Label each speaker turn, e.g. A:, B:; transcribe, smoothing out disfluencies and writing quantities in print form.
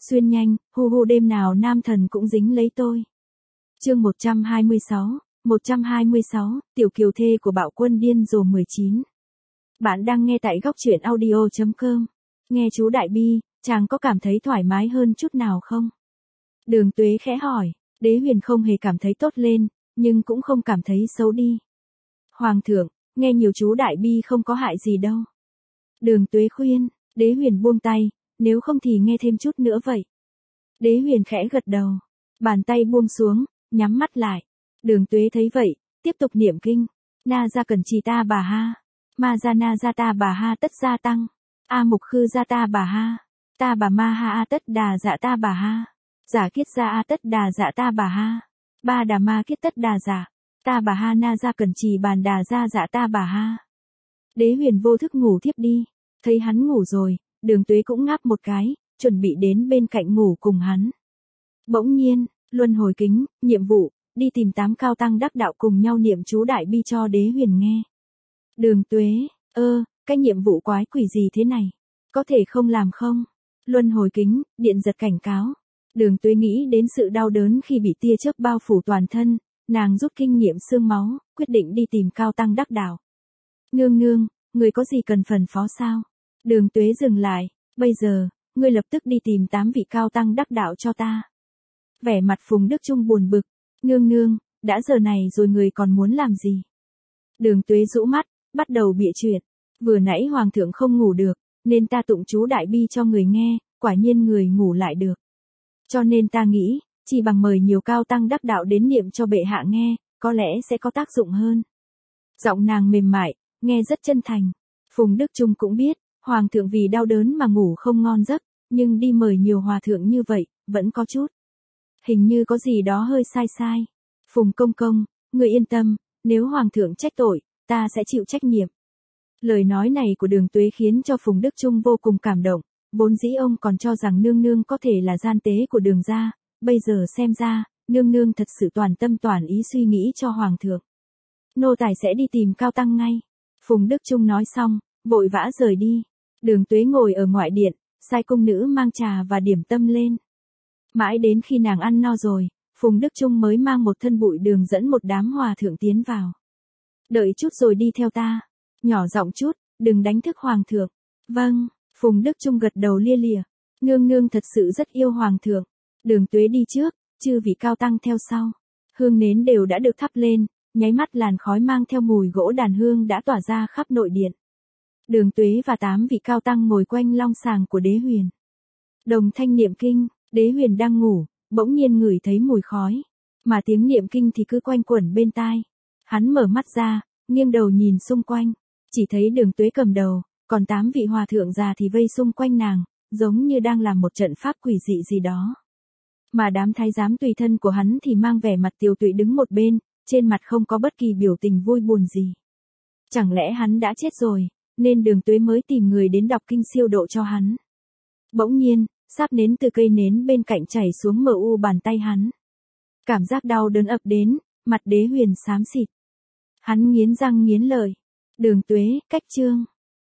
A: Xuyên nhanh, hu hu đêm nào nam thần cũng dính lấy tôi. Chương 126, tiểu kiều thê của bạo quân điên rồ 19. Bạn đang nghe tại góc truyện audio.com. Nghe chú Đại Bi, chàng có cảm thấy thoải mái hơn chút nào không? Đường Tuế khẽ hỏi, Đế Huyền không hề cảm thấy tốt lên, nhưng cũng không cảm thấy xấu đi. Hoàng thượng, nghe nhiều chú Đại Bi không có hại gì đâu. Đường Tuế khuyên, Đế Huyền buông tay, nếu không thì nghe thêm chút nữa vậy. Đế Huyền khẽ gật đầu, bàn tay buông xuống, nhắm mắt lại. Đường Tuế thấy vậy, tiếp tục niệm kinh. Na gia cần trì ta bà ha. Ma gia na gia ta bà ha tất gia tăng. A mục khư gia ta bà ha. Ta bà ma ha a tất đà dạ ta bà ha. Giả kiết gia a tất đà dạ ta bà ha. Ba đà ma kiết tất đà dạ. Ta bà ha na gia cần trì bàn đà gia dạ ta bà ha. Đế Huyền vô thức ngủ thiếp đi. Thấy hắn ngủ rồi, Đường Tuế cũng ngáp một cái, chuẩn bị đến bên cạnh ngủ cùng hắn. Bỗng nhiên, luân hồi kính, nhiệm vụ, đi tìm 8 cao tăng đắc đạo cùng nhau niệm chú Đại Bi cho Đế Huyền nghe. Đường Tuế, cái nhiệm vụ quái quỷ gì thế này? Có thể không làm không? Luân hồi kính, điện giật cảnh cáo. Đường Tuế nghĩ đến sự đau đớn khi bị tia chớp bao phủ toàn thân, nàng rút kinh nghiệm xương máu, quyết định đi tìm cao tăng đắc đạo. Nương nương, người có gì cần phần phó sao? Đường Tuế dừng lại, bây giờ, ngươi lập tức đi tìm 8 vị cao tăng đắc đạo cho ta. Vẻ mặt Phùng Đức Trung buồn bực, nương nương, đã giờ này rồi người còn muốn làm gì? Đường Tuế rũ mắt, bắt đầu bịa chuyện, vừa nãy hoàng thượng không ngủ được, nên ta tụng chú Đại Bi cho người nghe, quả nhiên người ngủ lại được. Cho nên ta nghĩ, chỉ bằng mời nhiều cao tăng đắc đạo đến niệm cho bệ hạ nghe, có lẽ sẽ có tác dụng hơn. Giọng nàng mềm mại, nghe rất chân thành. Phùng Đức Trung cũng biết, hoàng thượng vì đau đớn mà ngủ không ngon giấc, nhưng đi mời nhiều hòa thượng như vậy, vẫn có chút. Hình như có gì đó hơi sai sai. Phùng công công, người yên tâm, nếu hoàng thượng trách tội, ta sẽ chịu trách nhiệm. Lời nói này của Đường Tuế khiến cho Phùng Đức Trung vô cùng cảm động, vốn dĩ ông còn cho rằng nương nương có thể là gian tế của Đường gia, bây giờ xem ra, nương nương thật sự toàn tâm toàn ý suy nghĩ cho hoàng thượng. Nô tài sẽ đi tìm cao tăng ngay. Phùng Đức Trung nói xong, vội vã rời đi. Đường Tuế ngồi ở ngoại điện, sai cung nữ mang trà và điểm tâm lên. Mãi đến khi nàng ăn no rồi, Phùng Đức Trung mới mang một thân bụi đường dẫn một đám hòa thượng tiến vào. Đợi chút rồi đi theo ta. Nhỏ giọng chút, đừng đánh thức hoàng thượng. Vâng, Phùng Đức Trung gật đầu lia lịa. Nương nương thật sự rất yêu hoàng thượng. Đường Tuế đi trước, chư vị cao tăng theo sau. Hương nến đều đã được thắp lên, nháy mắt làn khói mang theo mùi gỗ đàn hương đã tỏa ra khắp nội điện. Đường Tuế và 8 vị cao tăng ngồi quanh long sàng của Đế Huyền. Đồng thanh niệm kinh, Đế Huyền đang ngủ, bỗng nhiên ngửi thấy mùi khói, mà tiếng niệm kinh thì cứ quanh quẩn bên tai. Hắn mở mắt ra, nghiêng đầu nhìn xung quanh, chỉ thấy Đường Tuế cầm đầu, còn 8 vị hòa thượng già thì vây xung quanh nàng, giống như đang làm một trận pháp quỷ dị gì đó. Mà đám thái giám tùy thân của hắn thì mang vẻ mặt tiều tụy đứng một bên, trên mặt không có bất kỳ biểu tình vui buồn gì. Chẳng lẽ hắn đã chết rồi, nên Đường Tuế mới tìm người đến đọc kinh siêu độ cho hắn. Bỗng nhiên, sáp nến từ cây nến bên cạnh chảy xuống mu bàn tay hắn. Cảm giác đau đớn ập đến, mặt Đế Huyền xám xịt. Hắn nghiến răng nghiến lợi. Đường Tuế, cách chương.